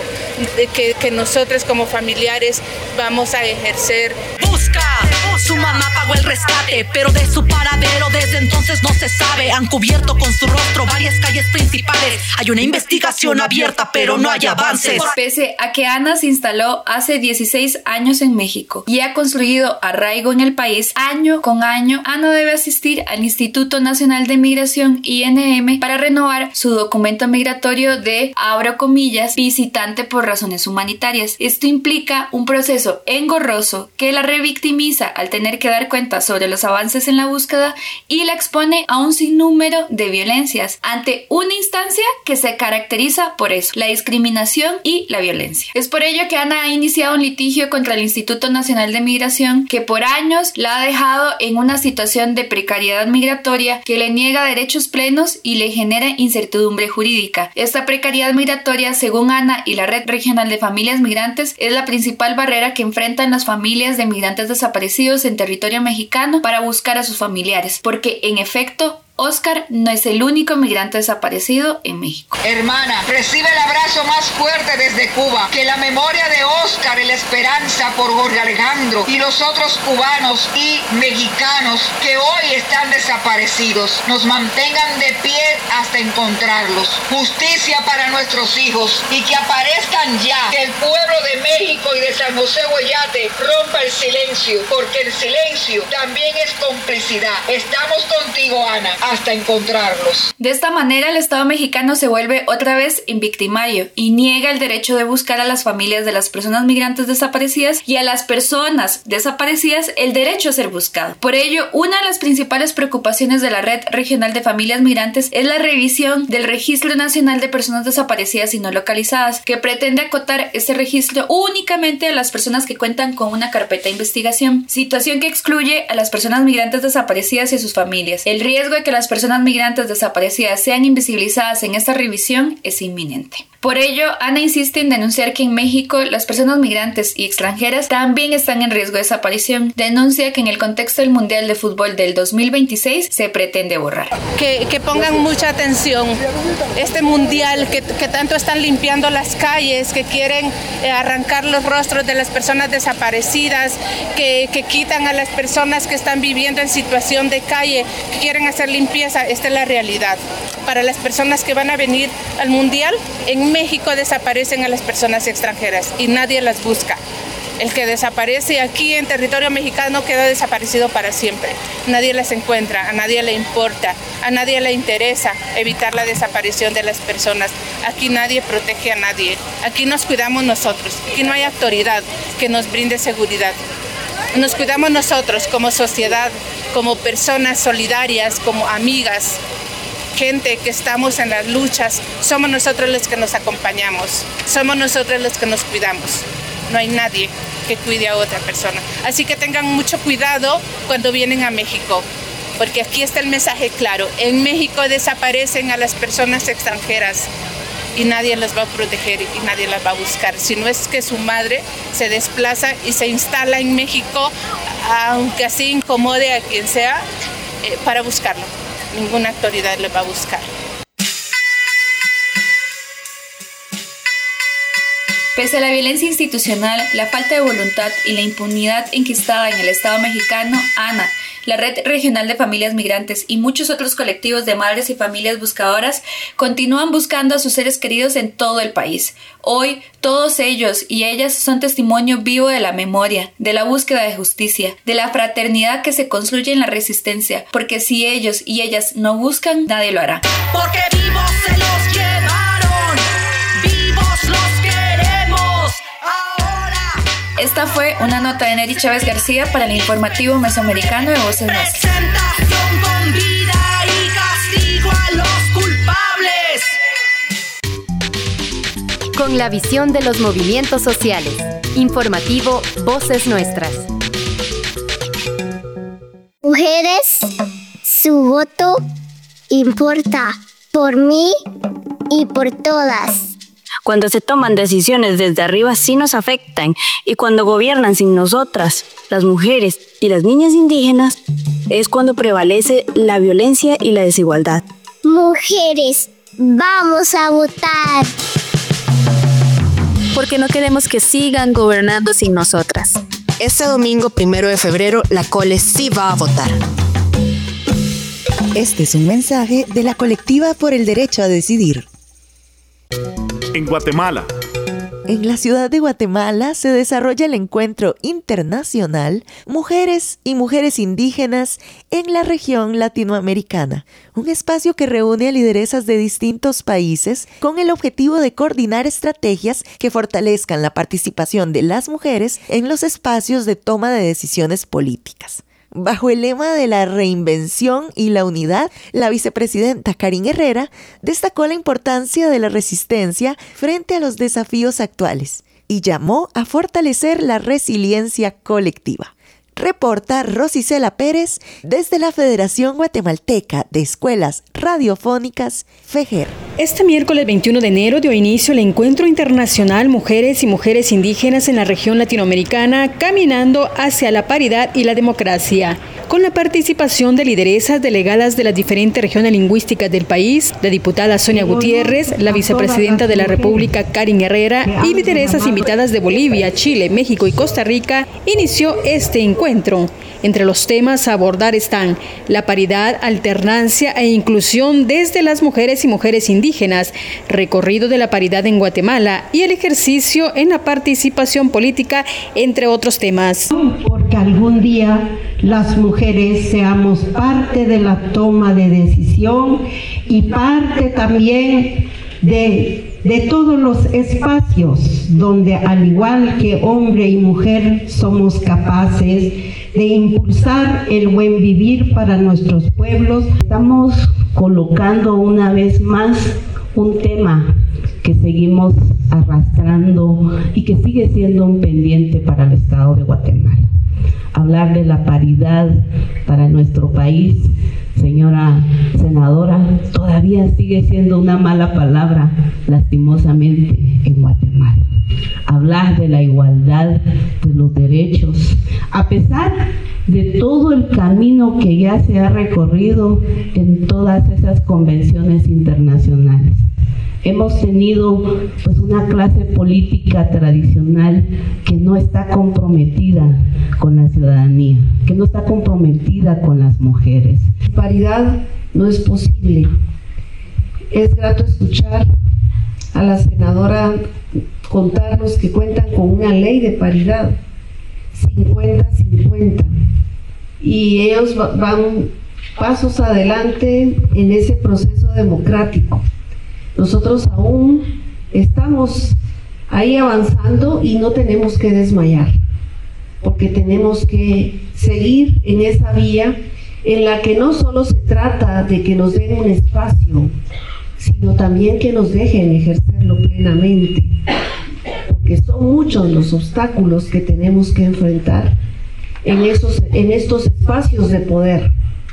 que nosotros como familiares vamos a ejercer. Busca, su mamá pagó el rescate, pero de su paradero desde entonces no se sabe. Han cubierto con su rostro varias calles principales. Hay una investigación abierta, pero no hay avances. Pese a que Ana se instaló hace 16 años en México y ha construido arraigo en el país, año con año, Ana debe asistir al Instituto Nacional de Migración, INM, para renovar su documento migratorio de, abro comillas, visitante por razones humanitarias. Esto implica un proceso engorroso que la revictimiza al tener que dar cuenta sobre los avances en la búsqueda y la expone a un sinnúmero de violencias ante una instancia que se caracteriza por eso, la discriminación y la violencia. Es por ello que Ana ha iniciado un litigio contra el Instituto Nacional de Migración que por años la ha dejado en una situación de precariedad migratoria que le niega derechos plenos y le genera incertidumbre jurídica. Esta precariedad migratoria, según Ana y la Red Regional de Familias Migrantes, es la principal barrera que enfrentan las familias de migrantes desaparecidos en territorio mexicano para buscar a sus familiares, porque en efecto Óscar no es el único migrante desaparecido en México. Hermana, recibe el abrazo más fuerte desde Cuba. Que la memoria de Óscar y la esperanza por Jorge Alejandro y los otros cubanos y mexicanos que hoy están desaparecidos nos mantengan de pie hasta encontrarlos. Justicia para nuestros hijos y que aparezcan ya. Que el pueblo de México y de San José Guayate rompa el silencio, porque el silencio también es complicidad. Estamos contigo, Ana, hasta encontrarlos. De esta manera, el Estado mexicano se vuelve otra vez invictimario y niega el derecho de buscar a las familias de las personas migrantes desaparecidas y a las personas desaparecidas el derecho a ser buscado. Por ello, una de las principales preocupaciones de la Red Regional de Familias Migrantes es la revisión del Registro Nacional de Personas Desaparecidas y No Localizadas, que pretende acotar este registro únicamente a las personas que cuentan con una carpeta de investigación, situación que excluye a las personas migrantes desaparecidas y a sus familias. El riesgo de que las personas migrantes desaparecidas sean invisibilizadas en esta revisión es inminente. Por ello, Ana insiste en denunciar que en México las personas migrantes y extranjeras también están en riesgo de desaparición. Denuncia que en el contexto del Mundial de Fútbol del 2026 se pretende borrar. Que pongan mucha atención. Este mundial que tanto están limpiando las calles, que quieren arrancar los rostros de las personas desaparecidas, que quitan a las personas que están viviendo en situación de calle, que quieren hacer limpieza. Esta es la realidad. Para las personas que van a venir al mundial, en México desaparecen a las personas extranjeras y nadie las busca. El que desaparece aquí en territorio mexicano queda desaparecido para siempre. Nadie las encuentra, a nadie le importa, a nadie le interesa evitar la desaparición de las personas. Aquí nadie protege a nadie. Aquí nos cuidamos nosotros. Aquí no hay autoridad que nos brinde seguridad. Nos cuidamos nosotros como sociedad como personas solidarias, como amigas, gente que estamos en las luchas, somos nosotros los que nos acompañamos, somos nosotros los que nos cuidamos. No hay nadie que cuide a otra persona. Así que tengan mucho cuidado cuando vienen a México, porque aquí está el mensaje claro. En México desaparecen a las personas extranjeras y nadie las va a proteger y nadie las va a buscar. Si no es que su madre se desplaza y se instala en México, aunque así incomode a quien sea, para buscarlo. Ninguna autoridad le va a buscar. Pese a la violencia institucional, la falta de voluntad y la impunidad enquistada en el Estado mexicano, ANA, la Red Regional de Familias Migrantes y muchos otros colectivos de madres y familias buscadoras continúan buscando a sus seres queridos en todo el país. Hoy, todos ellos y ellas son testimonio vivo de la memoria, de la búsqueda de justicia, de la fraternidad que se construye en la resistencia, porque si ellos y ellas no buscan, nadie lo hará. Porque vivos se los llevaron, vivos los queremos ahora. Esta fue una nota de Neri Chávez García para el informativo mesoamericano de Voces Nuestras. Presentación con vida y castigo a los culpables. Con la visión de los movimientos sociales. Informativo Voces Nuestras. Mujeres, su voto importa por mí y por todas. Cuando se toman decisiones desde arriba sí nos afectan, y cuando gobiernan sin nosotras, las mujeres y las niñas indígenas, es cuando prevalece la violencia y la desigualdad. Mujeres, vamos a votar. Porque no queremos que sigan gobernando sin nosotras. Este domingo 1 de febrero, la Cole sí va a votar. Este es un mensaje de la Colectiva por el Derecho a Decidir. En Guatemala. En la ciudad de Guatemala se desarrolla el encuentro internacional Mujeres y Mujeres Indígenas en la región latinoamericana, un espacio que reúne a lideresas de distintos países con el objetivo de coordinar estrategias que fortalezcan la participación de las mujeres en los espacios de toma de decisiones políticas. Bajo el lema de la reinvención y la unidad, la vicepresidenta Karin Herrera destacó la importancia de la resistencia frente a los desafíos actuales y llamó a fortalecer la resiliencia colectiva. Reporta Rosicela Pérez desde la Federación Guatemalteca de Escuelas Radiofónicas, FEGER. Este miércoles 21 de enero dio inicio el Encuentro Internacional Mujeres y Mujeres Indígenas en la región latinoamericana, caminando hacia la paridad y la democracia. Con la participación de lideresas delegadas de las diferentes regiones lingüísticas del país, la diputada Sonia Gutiérrez, la vicepresidenta de la República Karin Herrera y lideresas invitadas de Bolivia, Chile, México y Costa Rica, inició este encuentro. Entre los temas a abordar están la paridad, alternancia e inclusión desde las mujeres y mujeres indígenas, recorrido de la paridad en Guatemala y el ejercicio en la participación política, entre otros temas. Porque algún día las mujeres seamos parte de la toma de decisión y parte también de todos los espacios donde, al igual que hombre y mujer, somos capaces de impulsar el buen vivir para nuestros pueblos. Estamos colocando una vez más un tema que seguimos arrastrando y que sigue siendo un pendiente para el Estado de Guatemala. Hablar de la paridad para nuestro país, señora senadora, todavía sigue siendo una mala palabra, lastimosamente, en Guatemala. Hablar de la igualdad de los derechos, a pesar de todo el camino que ya se ha recorrido en todas esas convenciones internacionales. Hemos tenido pues una clase política tradicional que no está comprometida con la ciudadanía, que no está comprometida con las mujeres. Paridad no es posible. Es grato escuchar a la senadora contarnos que cuentan con una ley de paridad, 50-50, y ellos van pasos adelante en ese proceso democrático. Nosotros aún estamos ahí avanzando y no tenemos que desmayar, porque tenemos que seguir en esa vía en la que no solo se trata de que nos den un espacio, sino también que nos dejen ejercerlo plenamente, porque son muchos los obstáculos que tenemos que enfrentar en estos espacios de poder,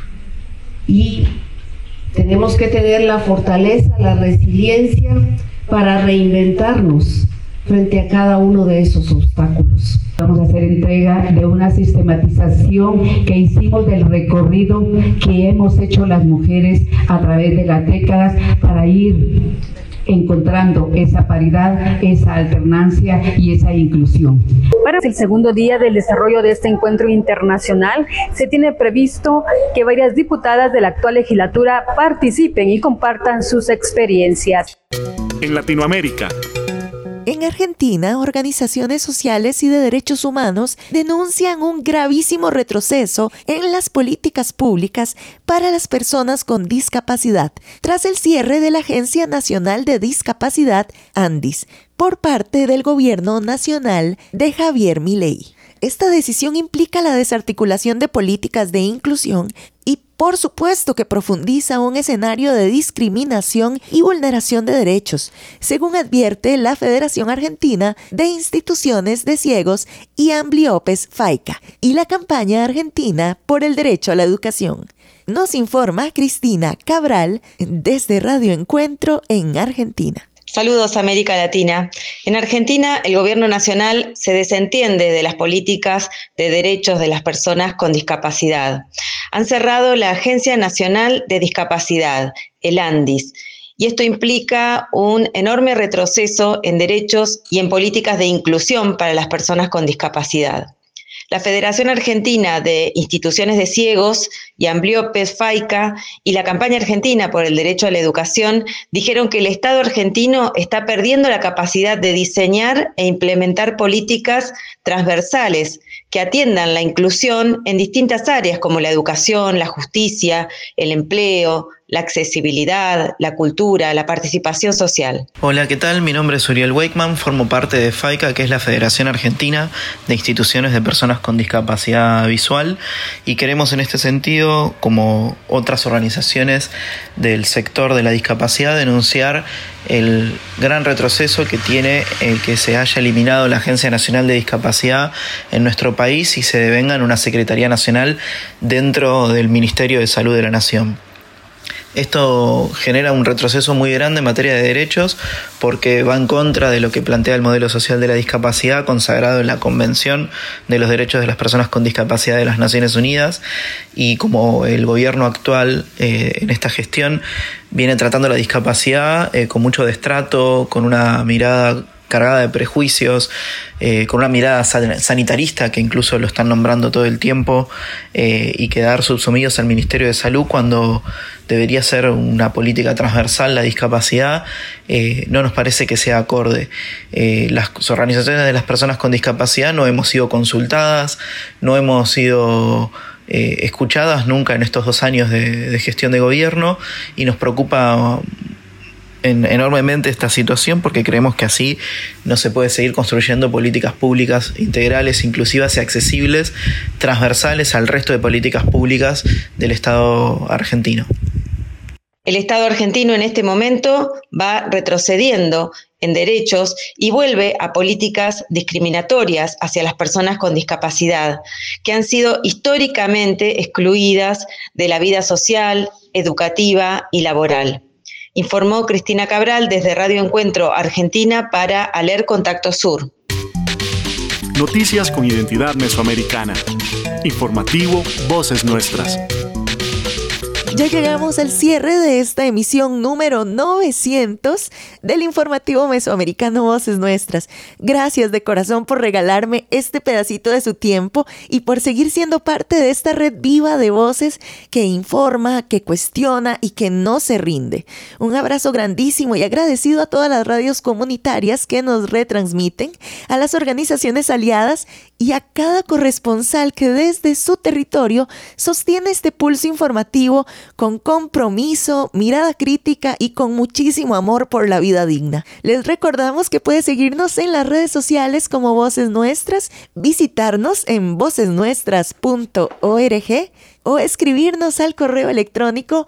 y tenemos que tener la fortaleza, la resiliencia para reinventarnos frente a cada uno de esos obstáculos. Vamos a hacer entrega de una sistematización que hicimos del recorrido que hemos hecho las mujeres a través de las décadas para ir encontrando esa paridad, esa alternancia y esa inclusión. Para el segundo día del desarrollo de este encuentro internacional, se tiene previsto que varias diputadas de la actual legislatura participen y compartan sus experiencias. En Latinoamérica. En Argentina, organizaciones sociales y de derechos humanos denuncian un gravísimo retroceso en las políticas públicas para las personas con discapacidad, tras el cierre de la Agencia Nacional de Discapacidad, ANDIS, por parte del gobierno nacional de Javier Milei. Esta decisión implica la desarticulación de políticas de inclusión y, por supuesto, que profundiza un escenario de discriminación y vulneración de derechos, según advierte la Federación Argentina de Instituciones de Ciegos y Ambliopes FAICA y la campaña argentina por el derecho a la educación. Nos informa Cristina Cabral desde Radio Encuentro en Argentina. Saludos, América Latina. En Argentina, el gobierno nacional se desentiende de las políticas de derechos de las personas con discapacidad. Han cerrado la Agencia Nacional de Discapacidad, el ANDIS, y esto implica un enorme retroceso en derechos y en políticas de inclusión para las personas con discapacidad. La Federación Argentina de Instituciones de Ciegos y Ambliopes FAICA y la campaña argentina por el derecho a la educación dijeron que el Estado argentino está perdiendo la capacidad de diseñar e implementar políticas transversales que atiendan la inclusión en distintas áreas como la educación, la justicia, el empleo, la accesibilidad, la cultura, la participación social. Hola, ¿qué tal? Mi nombre es Uriel Wakeman, formo parte de FAICA, que es la Federación Argentina de Instituciones de Personas con Discapacidad Visual, y queremos en este sentido, como otras organizaciones del sector de la discapacidad, denunciar el gran retroceso que tiene el que se haya eliminado la Agencia Nacional de Discapacidad en nuestro país y se devenga en una Secretaría Nacional dentro del Ministerio de Salud de la Nación. Esto genera un retroceso muy grande en materia de derechos porque va en contra de lo que plantea el modelo social de la discapacidad consagrado en la Convención de los Derechos de las Personas con Discapacidad de las Naciones Unidas, y como el gobierno actual en esta gestión viene tratando la discapacidad con mucho destrato, con una mirada cargada de prejuicios, con una mirada sanitarista que incluso lo están nombrando todo el tiempo, y quedar subsumidos al Ministerio de Salud cuando debería ser una política transversal la discapacidad, no nos parece que sea acorde. Las organizaciones de las personas con discapacidad no hemos sido consultadas, no hemos sido escuchadas nunca en estos 2 años de gestión de gobierno, y nos preocupa enormemente esta situación porque creemos que así no se puede seguir construyendo políticas públicas integrales, inclusivas y accesibles, transversales al resto de políticas públicas del Estado argentino. El Estado argentino en este momento va retrocediendo en derechos y vuelve a políticas discriminatorias hacia las personas con discapacidad, que han sido históricamente excluidas de la vida social, educativa y laboral. Informó Cristina Cabral desde Radio Encuentro Argentina para ALER Contacto Sur. Noticias con identidad mesoamericana. Informativo Voces Nuestras. Ya llegamos al cierre de esta emisión número 900 del informativo mesoamericano Voces Nuestras. Gracias de corazón por regalarme este pedacito de su tiempo y por seguir siendo parte de esta red viva de voces que informa, que cuestiona y que no se rinde. Un abrazo grandísimo y agradecido a todas las radios comunitarias que nos retransmiten, a las organizaciones aliadas y a cada corresponsal que desde su territorio sostiene este pulso informativo con compromiso, mirada crítica y con muchísimo amor por la vida digna. Les recordamos que puede seguirnos en las redes sociales como Voces Nuestras, visitarnos en vocesnuestras.org o escribirnos al correo electrónico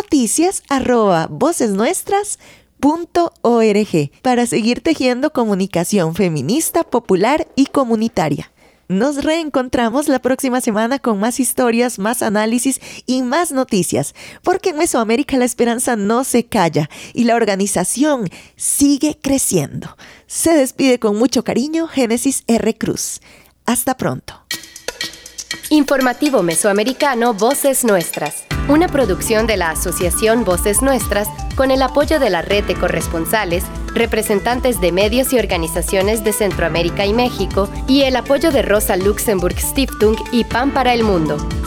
noticias@vocesnuestras.org para seguir tejiendo comunicación feminista, popular y comunitaria. Nos reencontramos la próxima semana con más historias, más análisis y más noticias, porque en Mesoamérica la esperanza no se calla y la organización sigue creciendo. Se despide con mucho cariño Génesis R. Cruz. Hasta pronto. Informativo Mesoamericano Voces Nuestras, una producción de la Asociación Voces Nuestras con el apoyo de la Red de Corresponsales, representantes de medios y organizaciones de Centroamérica y México y el apoyo de Rosa Luxemburg Stiftung y Pan para el Mundo.